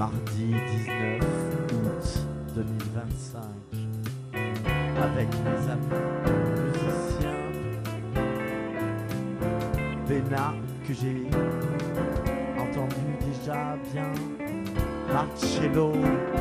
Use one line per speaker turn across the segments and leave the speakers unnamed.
Mardi 19 août 2025, avec mes amis musiciens, Bena, que j'ai entendu déjà bien, Marcello,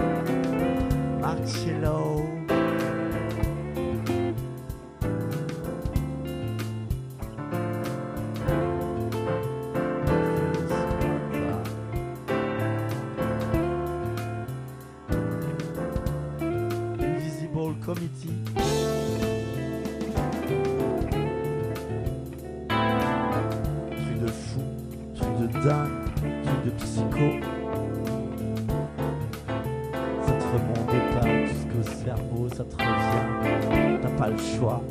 Invisible Committee, truc de fou, truc de dingue, truc de psycho. Ça te remonte pas jusqu'au cerveau, ça te revient, t'as pas le choix.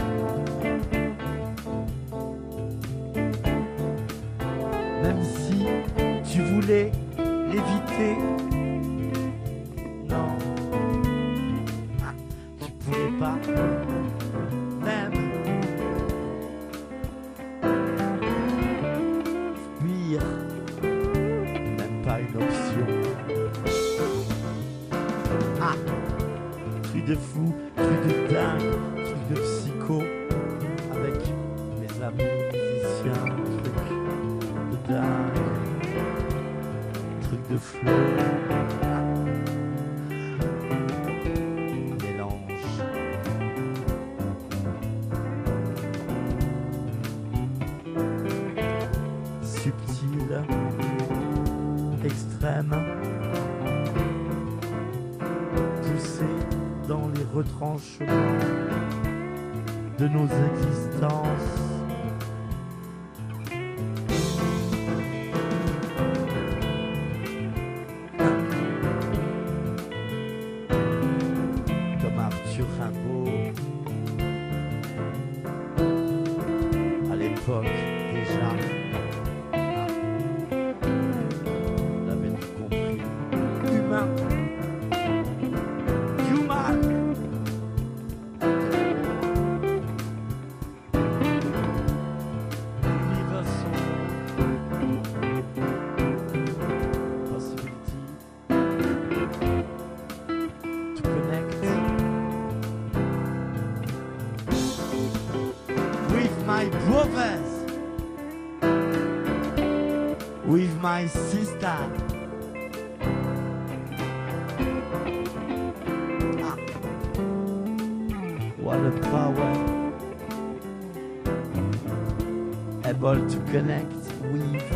Même si tu voulais l'éviter, non, tu pouvais pas, même fuir, même pas une option. Ah, truc de fou, truc de dingue, truc de psycho, avec mes amis musiciens, truc de dingue, truc de flow, mélange. Subtil, extrême, poussé dans les retranchements de nos existences. Comme Arthur Rimbaud, à l'époque déjà, on avait tout compris. Humain, my brothers, with my sister. Ah. What a power. Able to connect with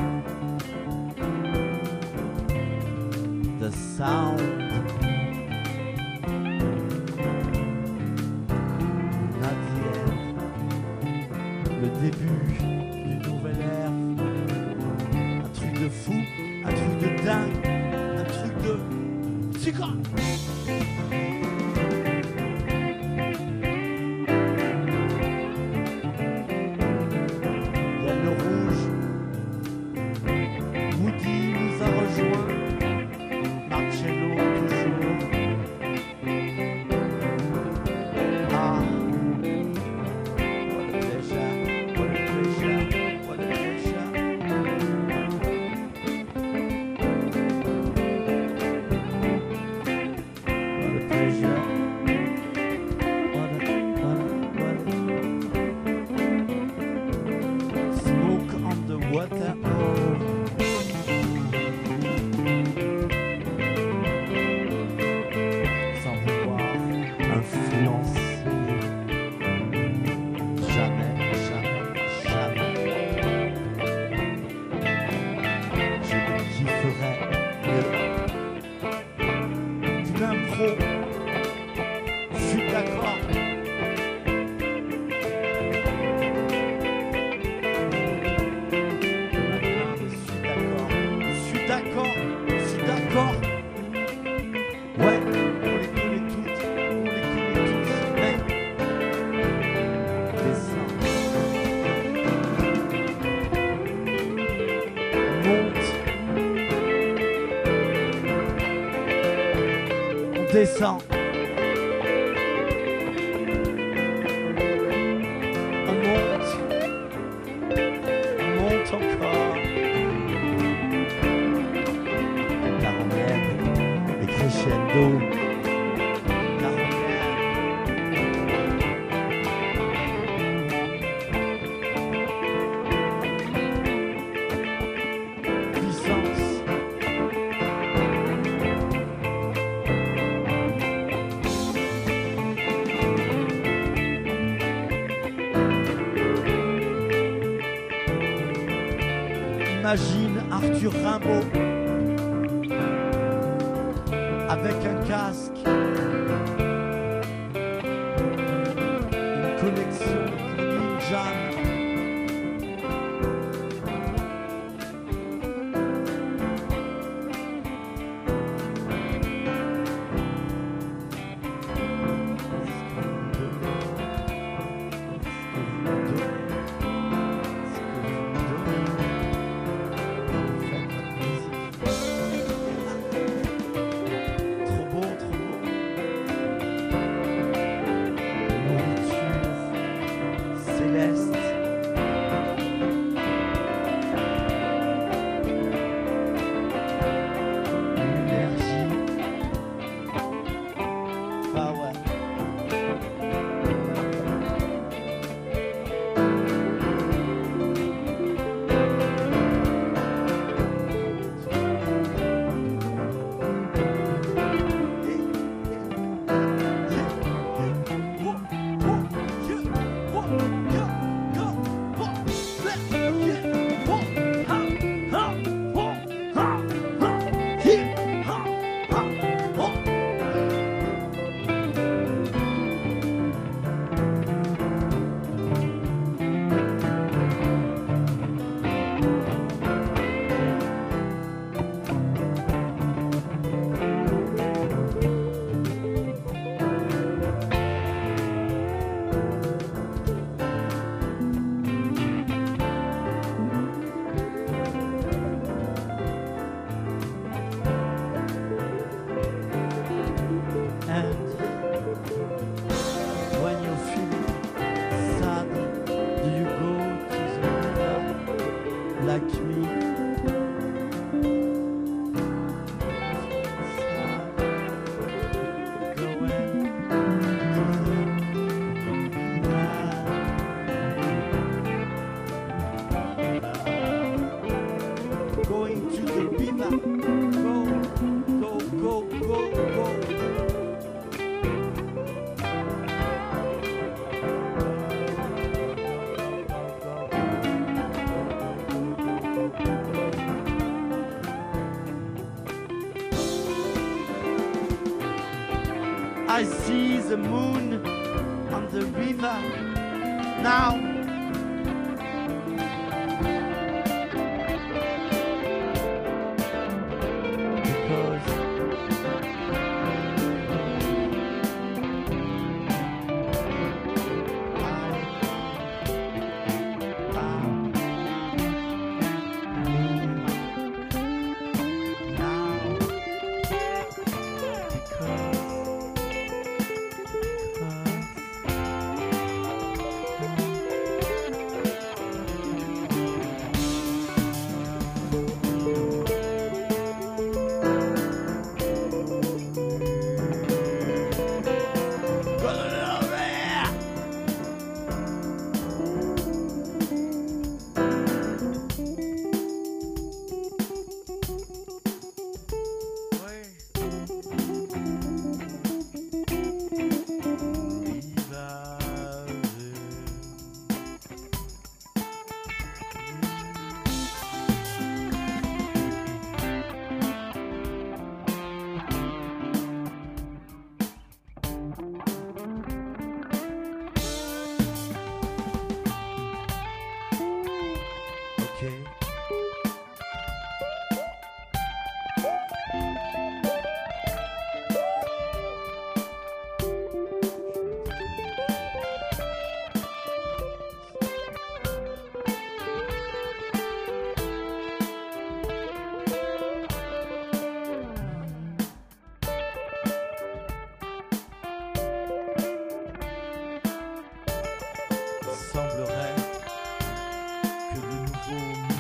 the sound. Le début d'une nouvelle ère, un truc de fou, un truc de dingue, un truc de psycho. Il y a le rouge, Woody nous a rejoint, Marcello toujours. Ah. Smoke on the water. Sans vouloir influencer. Jamais, jamais, jamais. Je ne kifferais d'une impro. Je suis d'accord. Je suis d'accord. Ouais, on les connaît toutes, mais descend. Monte. On descend. On monte encore. Car on aime crescendo. La puissance. Imagine Arthur Rimbaud avec un casque, une connexion ninja. I see the moon on the river now.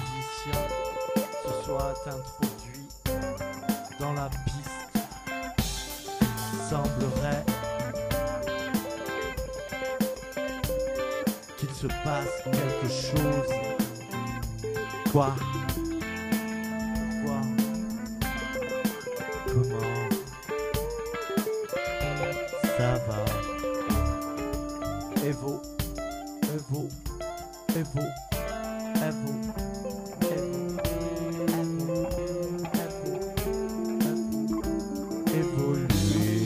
introduit dans la piste se passe quelque chose. Quoi? Pourquoi? Comment? Ça va. Evo, Evo, Evo, Evo, Evo, Evo, évoluer.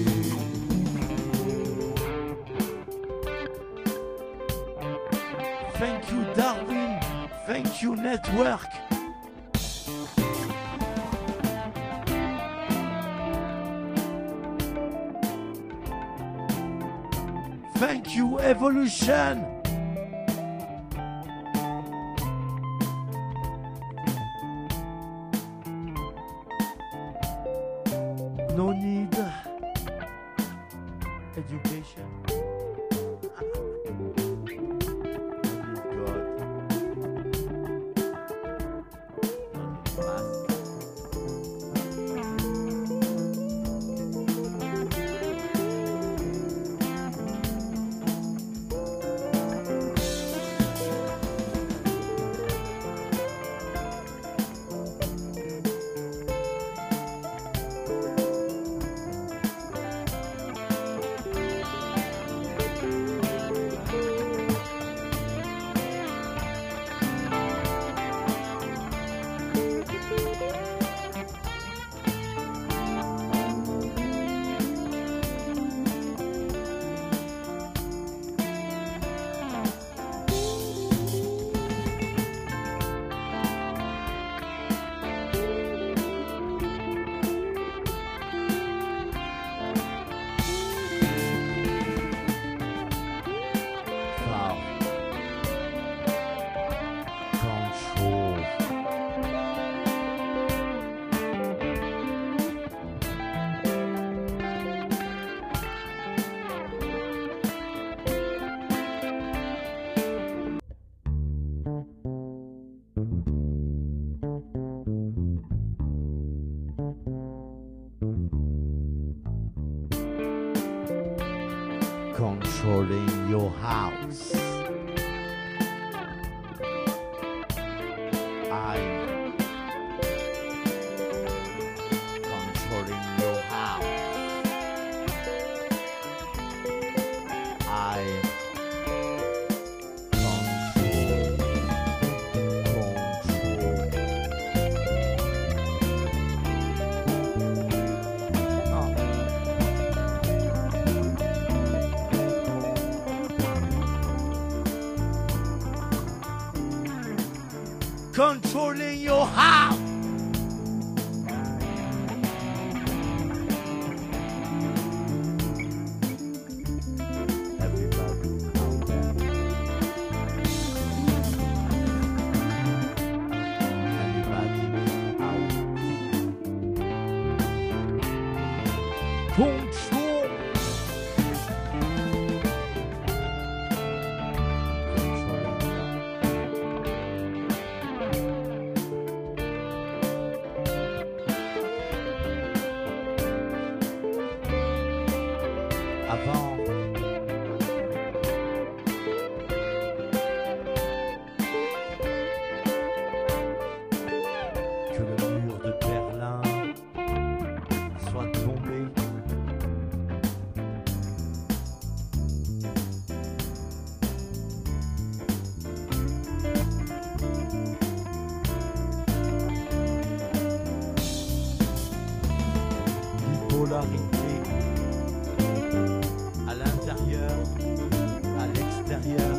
Thank you, Darwin. Thank you, Network. Thank you, Evolution. No need education. Controlling your house. I'm controlling your house. I controlling your house. Everybody out there. Everybody out. Control. Avant que le mur de Berlin soit tombé, bipolarité à l'intérieur, à l'extérieur.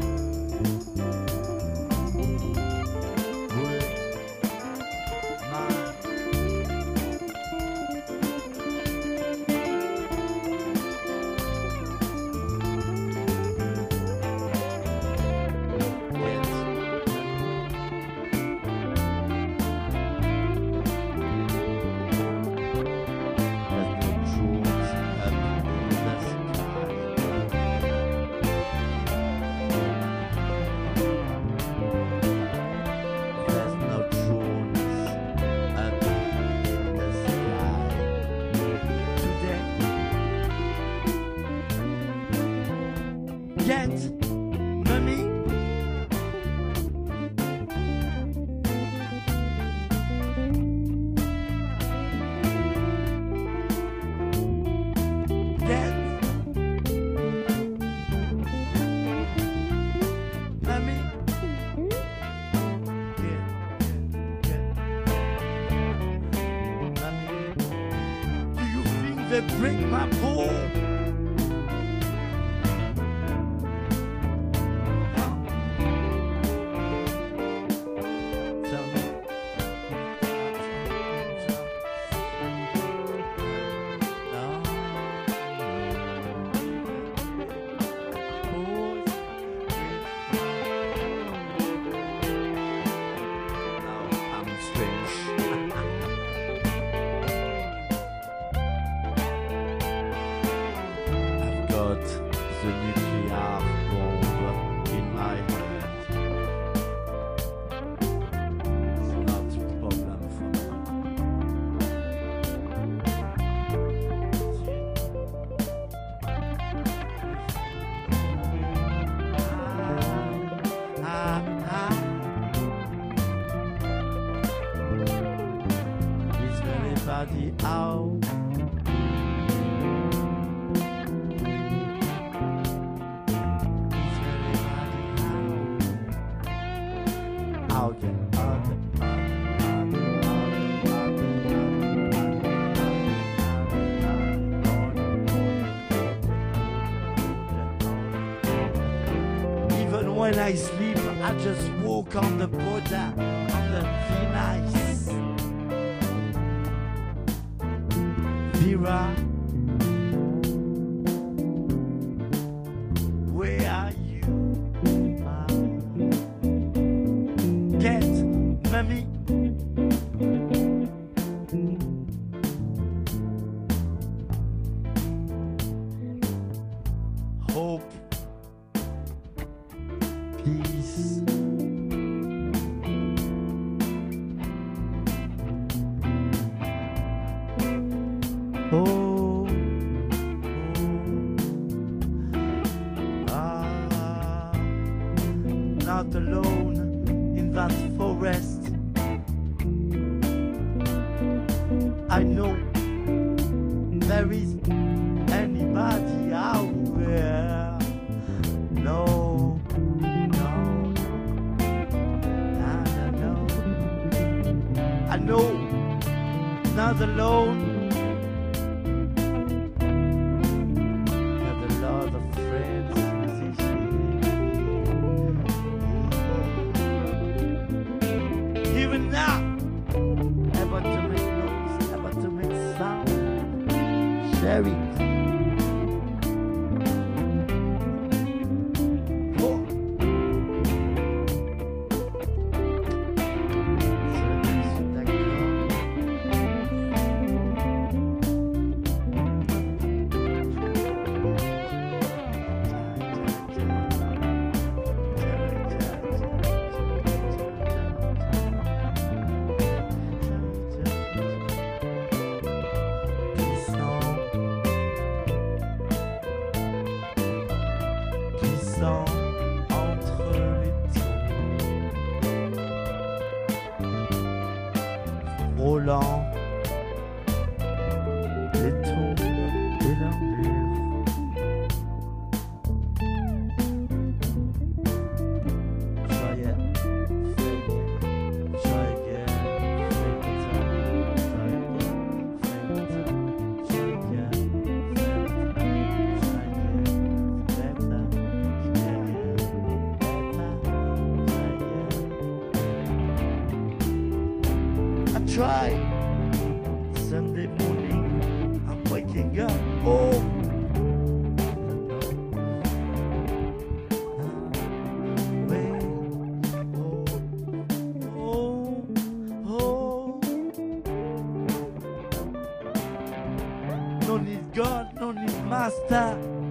Good, mind. There's no they break my bone. The nuclear bomb in my hand. It's not a problem for me. Is anybody out? Even when I sleep, I just walk on the border, on the thin ice. Vera, where are you? Get mommy. Hope, peace. Oh, not alone in that forest. I know there is anybody out there. No, no, no. I know, not alone. Got a lot of friends. Even now, ever to make noise, ever to make sound. Share it. Entre les tombes, frôlant les tombes et leurs murs. Try again, fake it. Try again, fake it. Try again, fake it. Try again, fake it. Try again, try. Sunday morning, I'm waking up. Oh, wait. Oh. No need God, no need master.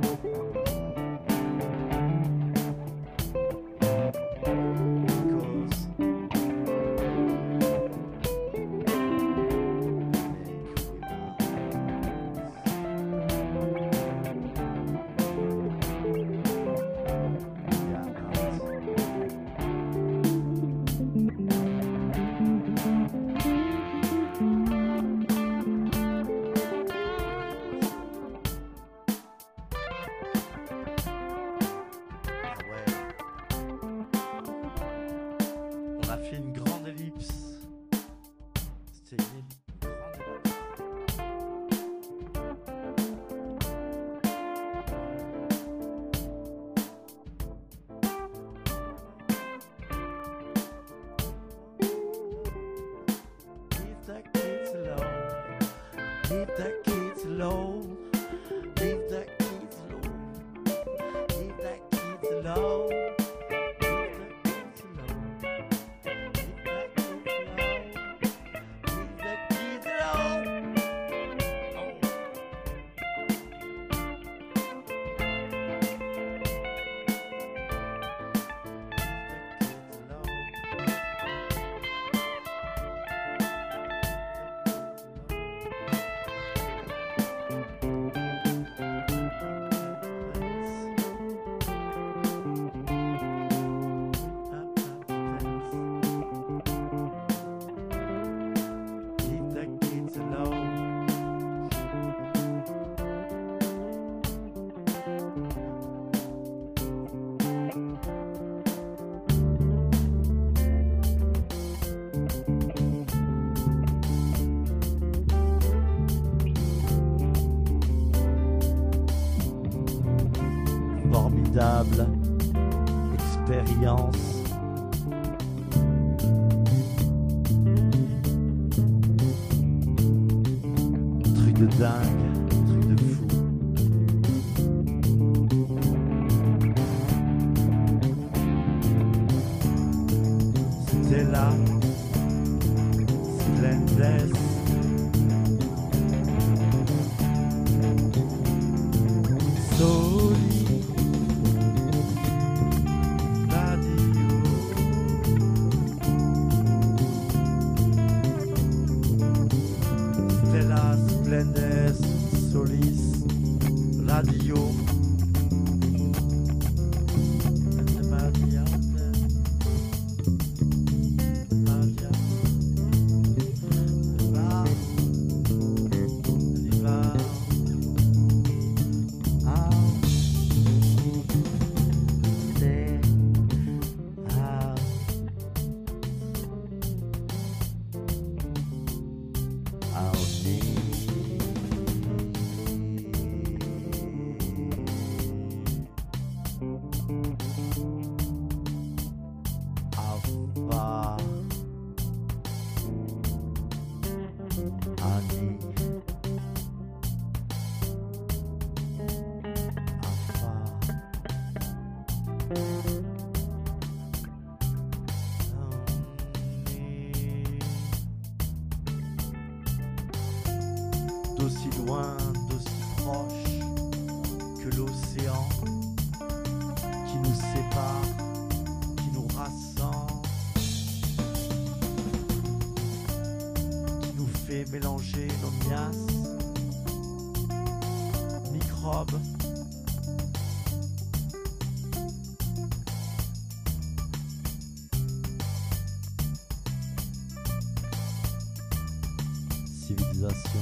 On a fait une grande ellipse. C'était une grande ellipse. Leave that kids alone. Leave that kids alone. Leave that kids alone. Formidable expérience. Truc de dingue, truc de fou. C'était là, Splendes. Splendes, Solis, Radio. D'aussi loin, d'aussi proche que l'océan qui nous sépare, qui nous rassemble, qui nous fait mélanger nos miasmes, microbes. Civilisation.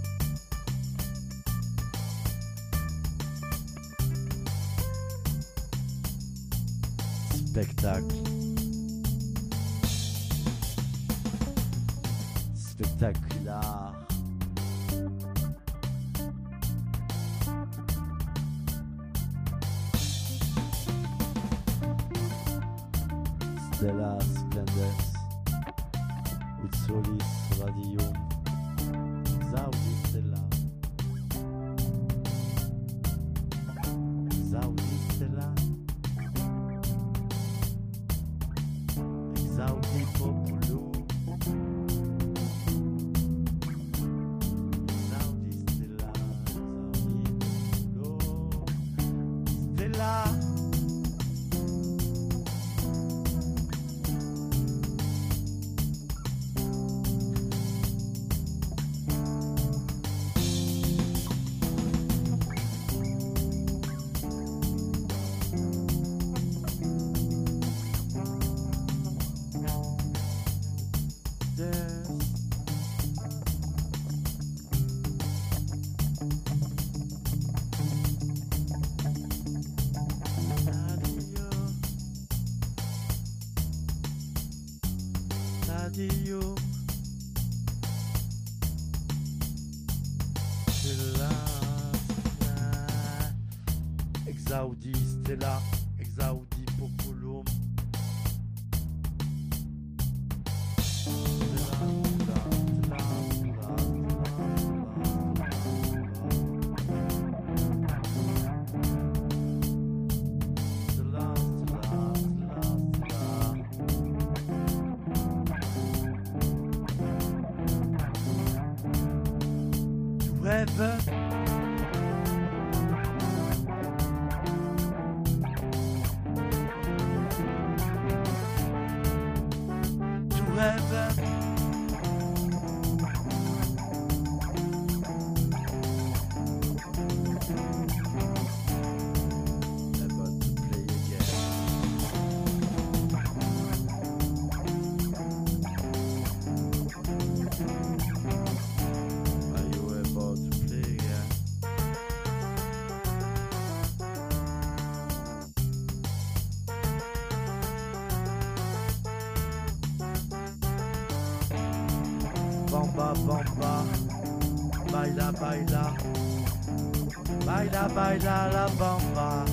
Spectacle. Spectaculaire. Stella Splendes. With Solis Radio. Exaudi Stella. Exaudi Stella. Exaudi Popolo. Exaudi Stella. Radio. Stella. Exaudi Stella. Exaudi Populum. Stella, Stella, Stella, Stella, Stella. rêves. Tu rêves. Bamba, bamba, baila, baila, baila, baila la bamba.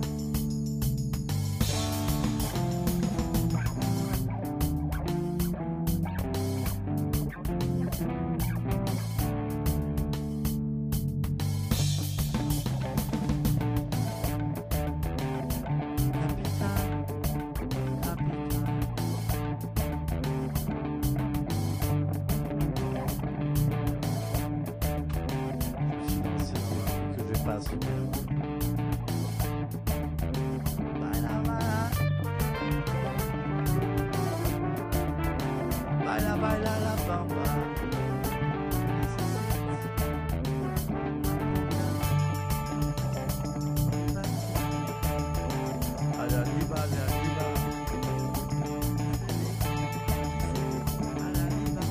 Baila, baila la bamba. Allez, arriba, allez, arriba. Allez, arriba.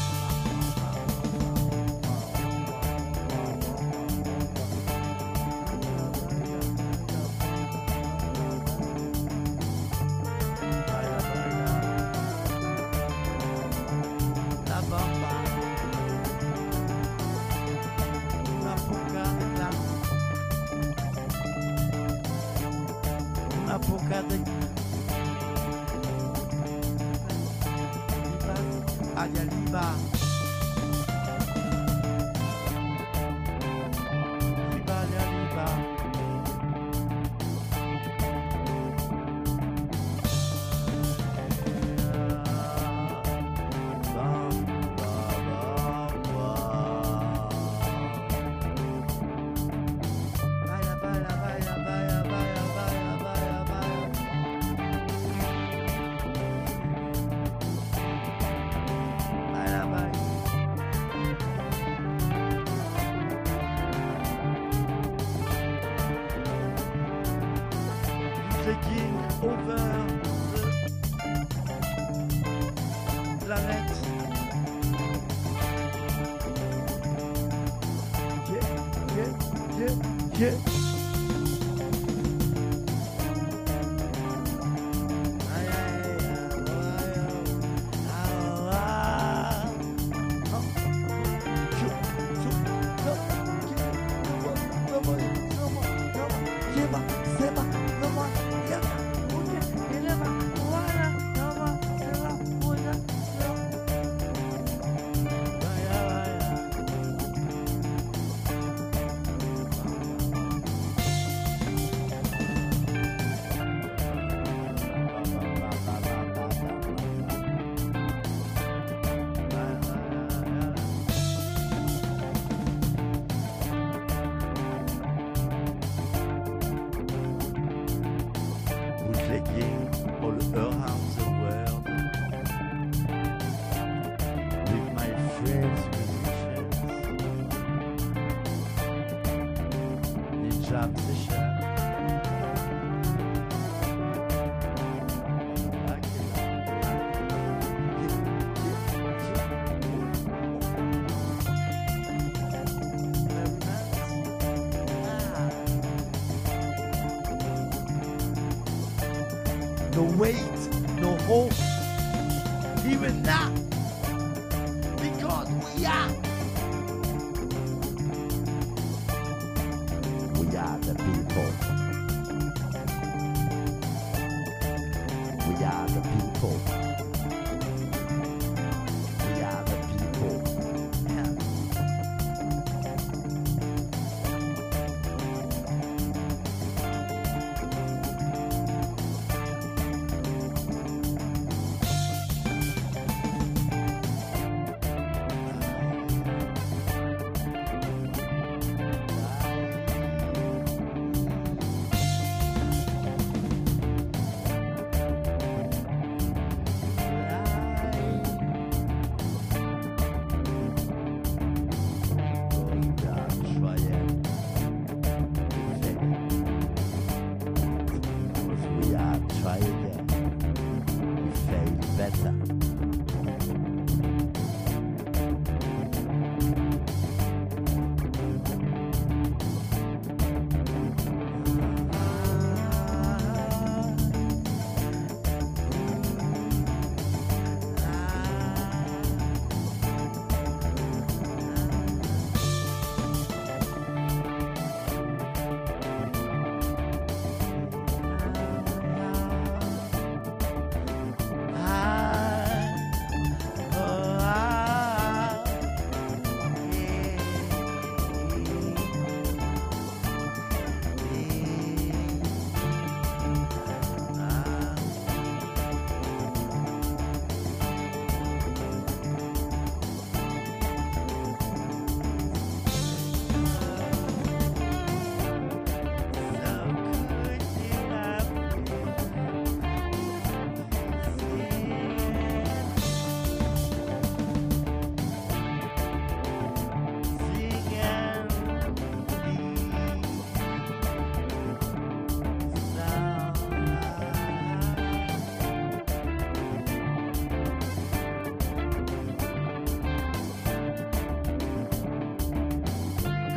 Allá arriba. Arriba, allá arriba. Taking over the planet. Yeah. Bootlegging all around the world with my friends musicians in jam session. No wait, no hope, even now, because we are the people. We are the people. We are the people. Yeah.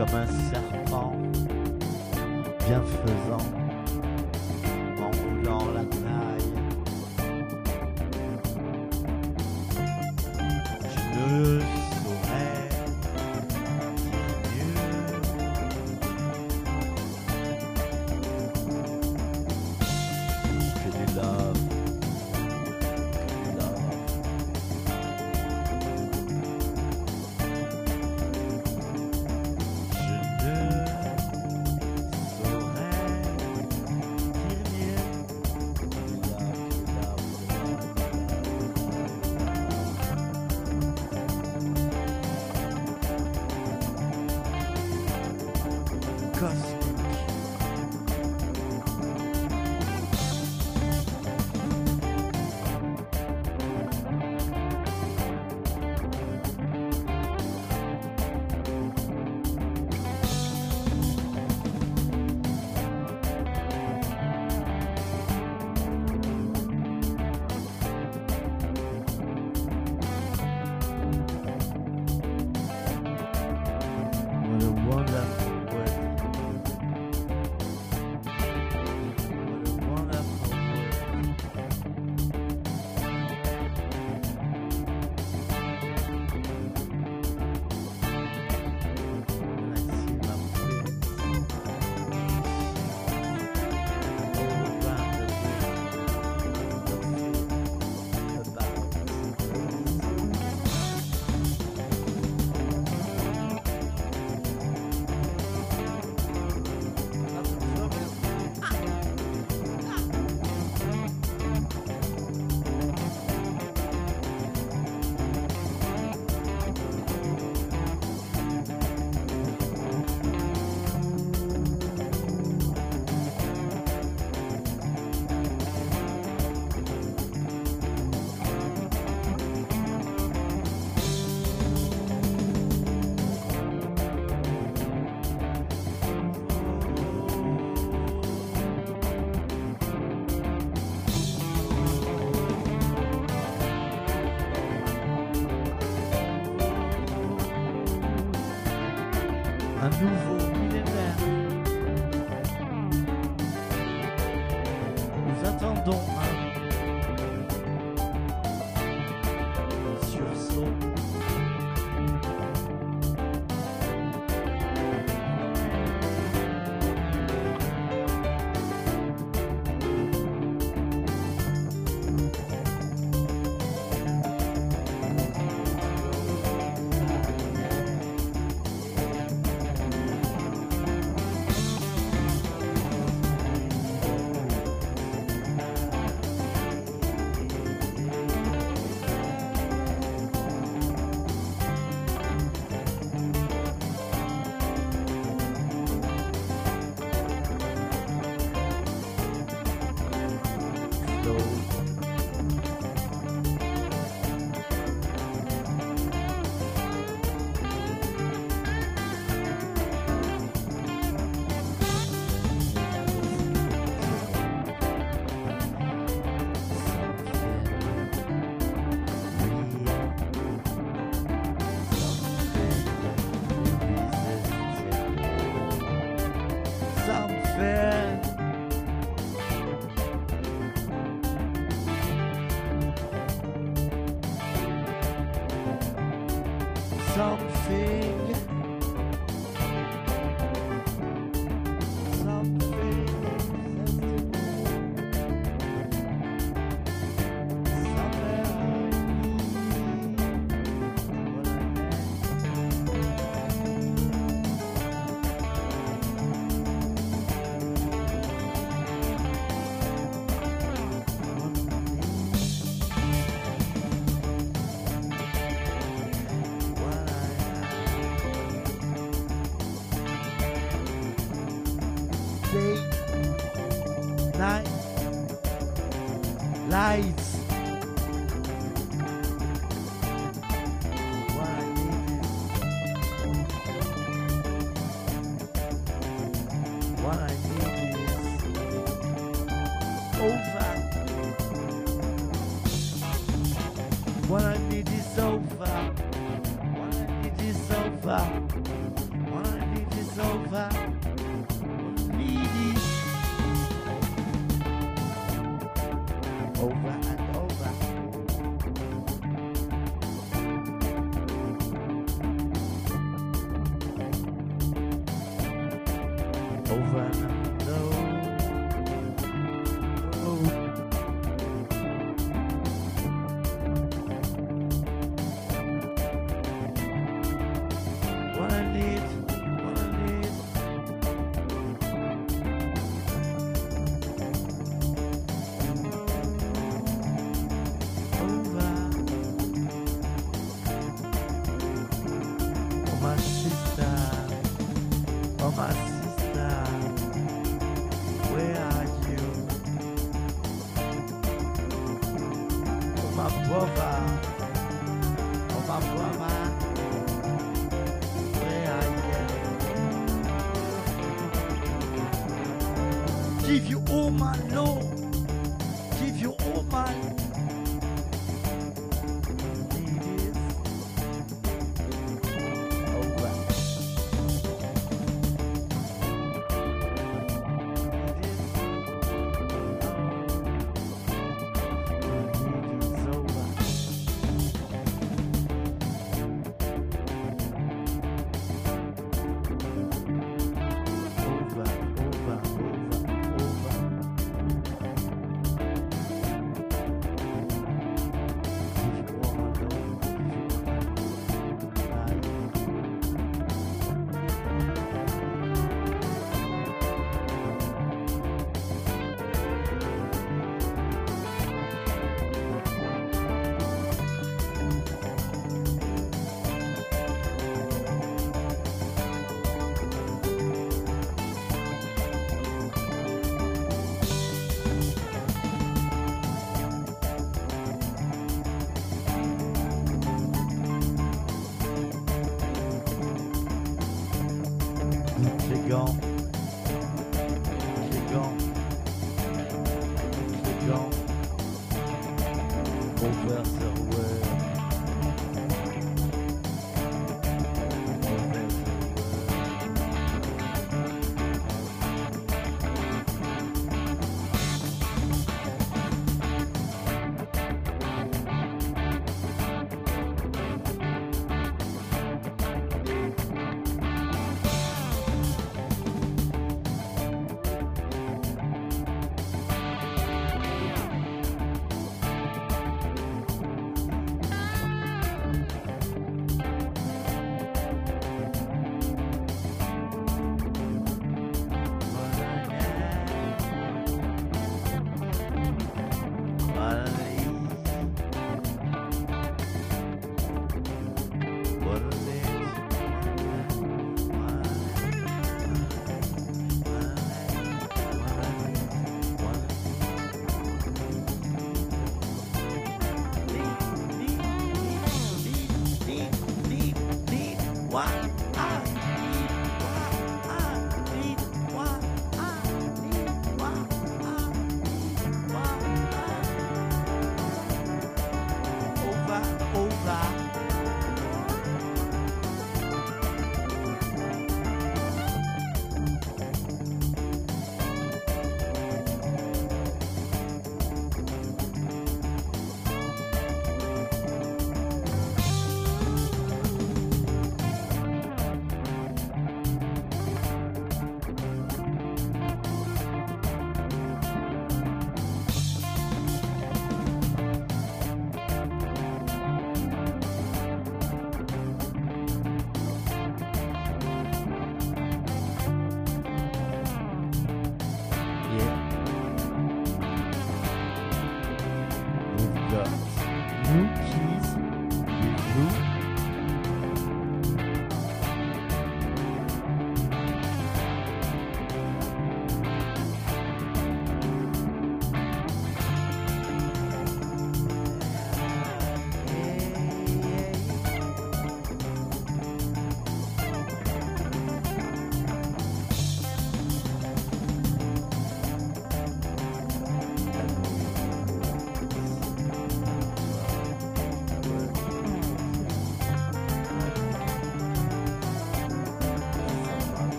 comme un serpent bienfaisant en roulant la taille. Je ne saurais dire mieux que du love, que du love. Je ne saurais dire mieux que du love, que du love, cosmique. What a wonderful word. What a wonderful word. When I see my friends all around the world, about un nouveau millénaire. Nous attendons un sursaut. Night lights. What I need is over. What I need is over. What I need is over. What I need is over and under. Oh. What I need, what I need. Over. Oh my sister, oh my sister, where are you? Oh my brother, oh my brother. Give you all my love, give you all my need is over. Need is over. Over, over, over. C'est gant, c'est gant, c'est gant, over the world.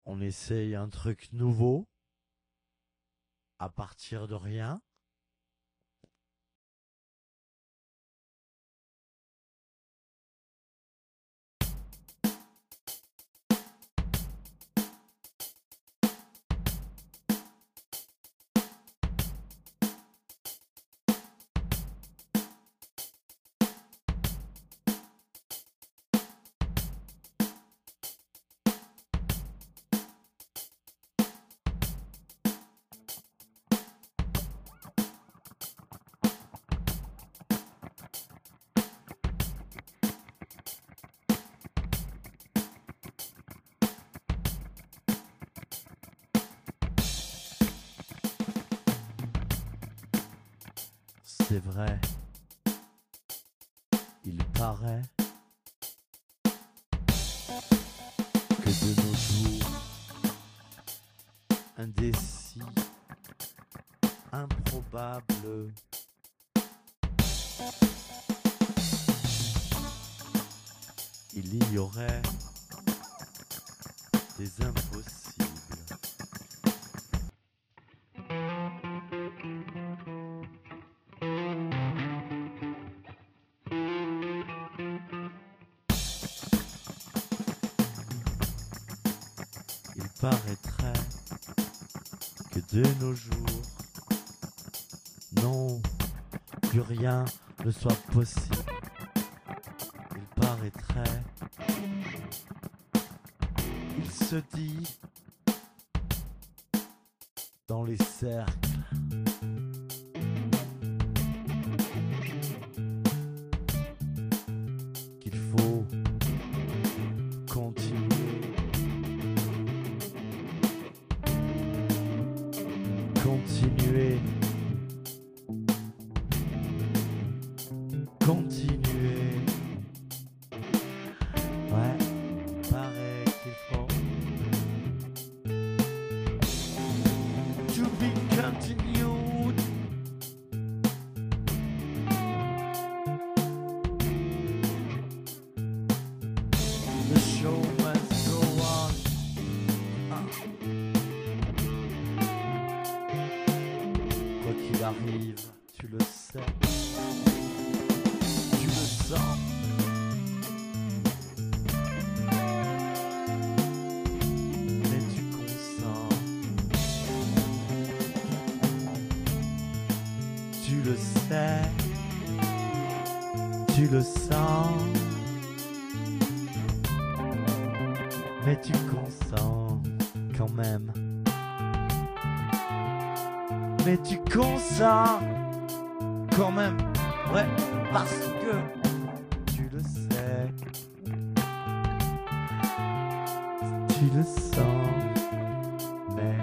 On essaye un truc nouveau à partir de rien. C'est vrai, il paraît que de nos jours, indécis, improbable, il y aurait des impossibles. Il paraîtrait que de nos jours, non, plus rien ne soit possible. Il paraîtrait, il se dit, dans les cercles, qu'il faut continuer. Continuer, continuer. Ouais, paraît qu'il faut. To be continued. The show must go on. Quoi qu'il arrive, tu le sais, tu le sens. Mais tu consens. Tu le sais, tu le sens. Mais tu consens quand même. Mais tu consens quand même, ouais, parce que tu le sais, tu le sens, mais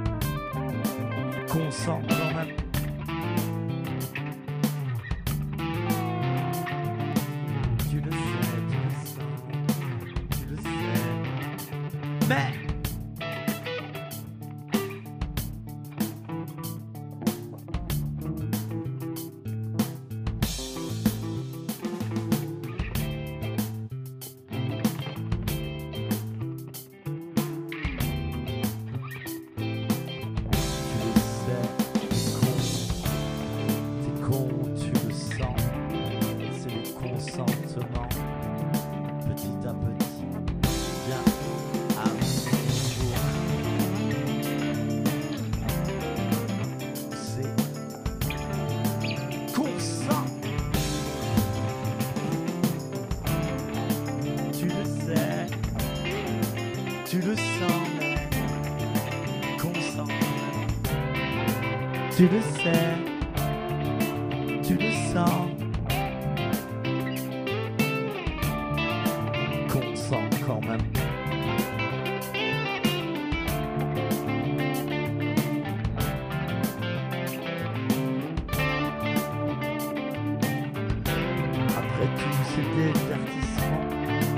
tu consens quand même. Tu le sais, tu le sens, tu le sais, mais consentement, petit à petit, vient à mon tour. C'est consent. Tu le sais, tu le sens, mais consent. Tu le sais, tu le sens. Quand même. Après tout, c'est des divertissements.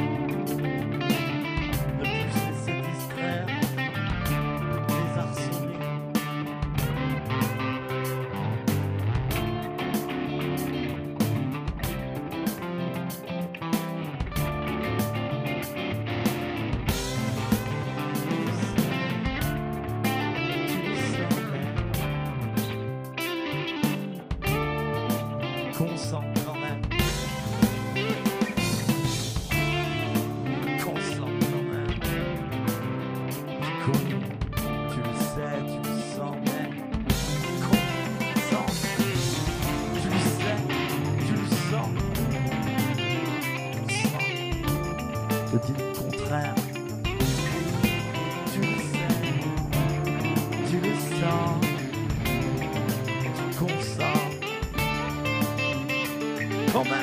Ne plus se laisser distraire, désarçonner. con, tu le sais, tu le sens, mais con, sens, tu le sais, tu le sens, je dis le contraire, tu le sais, tu le sens, tu consens, quand même.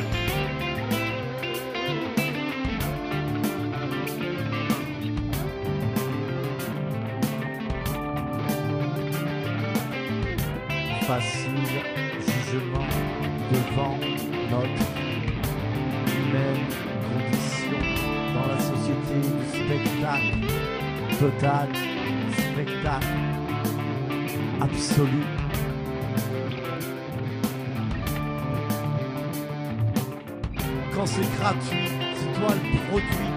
Facile jugement devant notre humaine condition dans la société du spectacle total, spectacle absolu. Quand c'est gratuit, c'est toi le produit.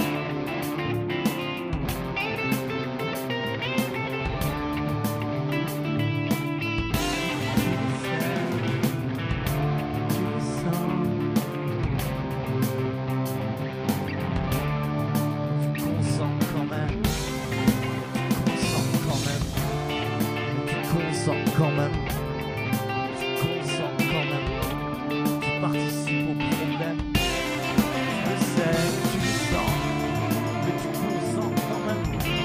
Quand même, tu consens quand même, tu participes au problème, tu le sais, tu le sens, mais tu consens quand même.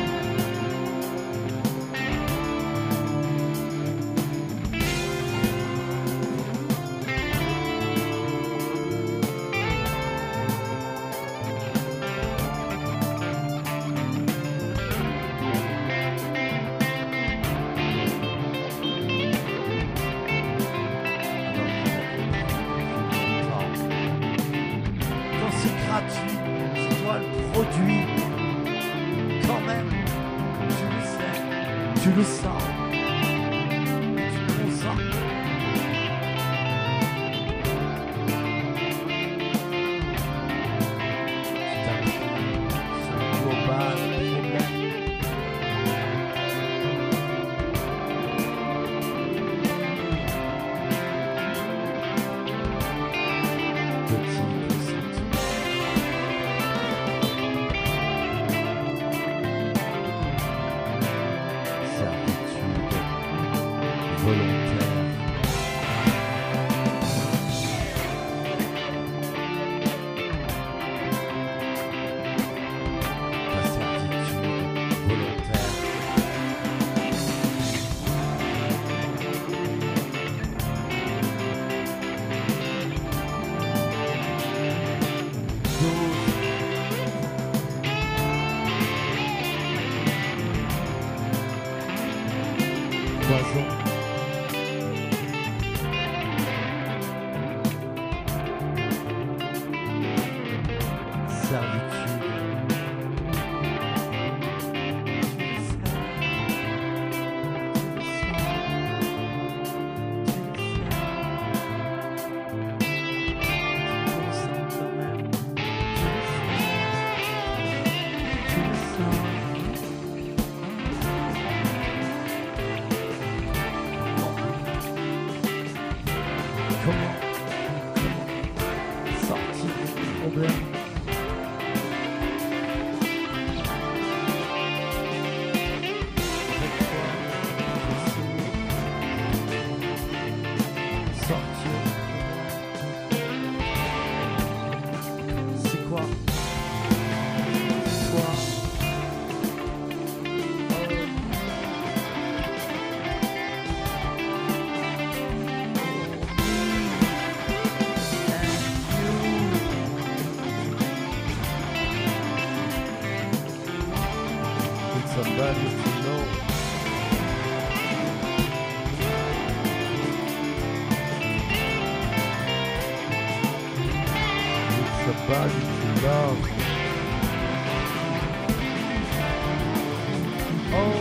C'est toi le produit, quand même, tu le sais, tu le sens, tu consens. Tu t'appuies sur le global problème. Volontaire. La certitude volontaire. Poison. Servitude. Comment sortir du problème? Avec toi, sortir. C'est quoi? Toi. Somebody to know. It's somebody to love. Oh.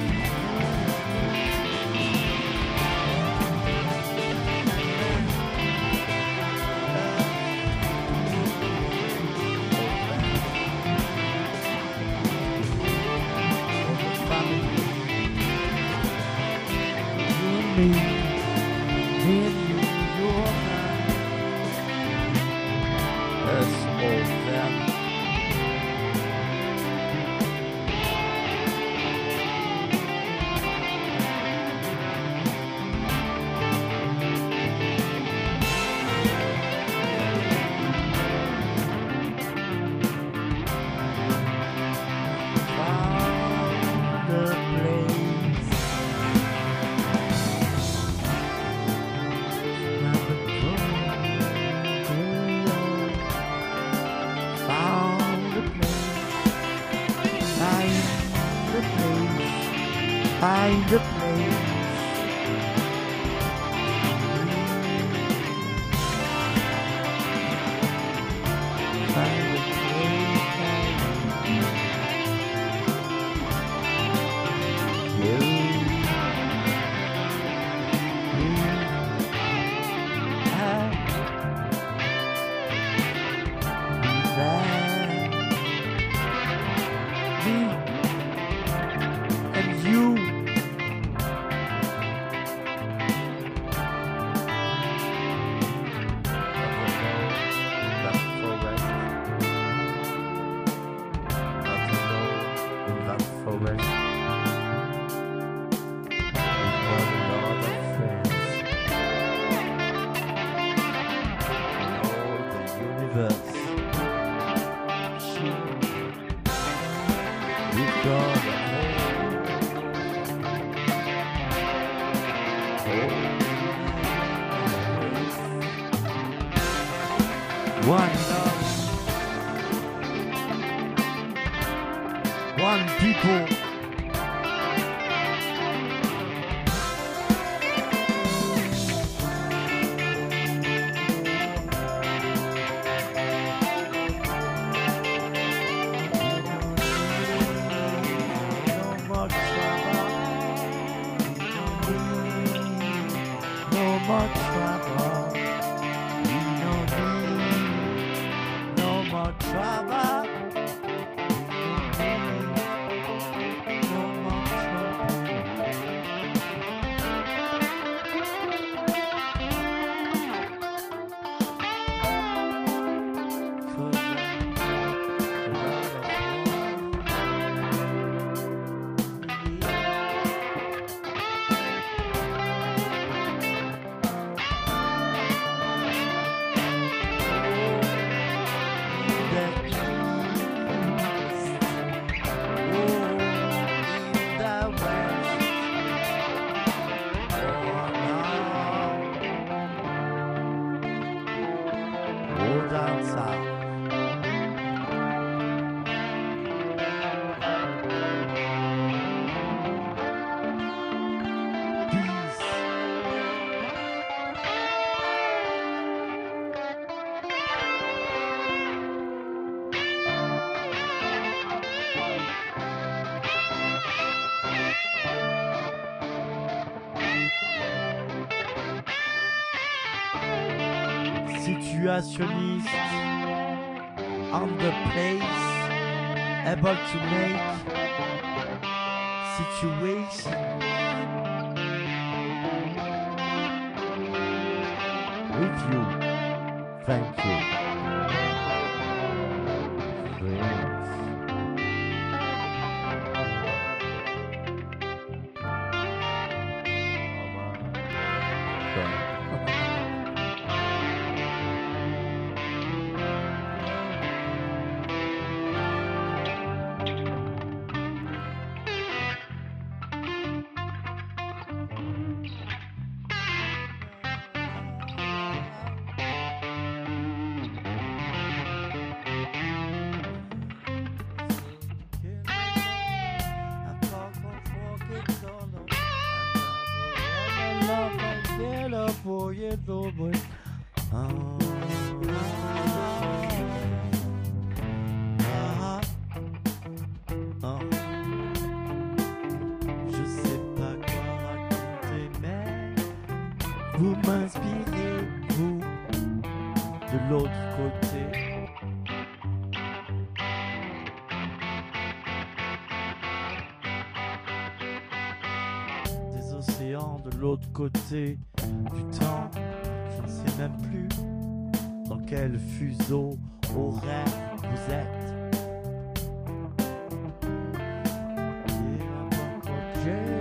Me in your mind as old them. Find a place. Find a place. One love, one people. No more trouble. We don't need no more trouble. No more down south. Peace. Situationniste on the place, able to make situation with you. Thank you. Friends. Je sais pas quoi raconter, mais vous m'inspirez, vous, de l'autre côté. Des océans de l'autre côté du temps, je ne sais même plus dans quel fuseau horaire vous êtes. Yeah,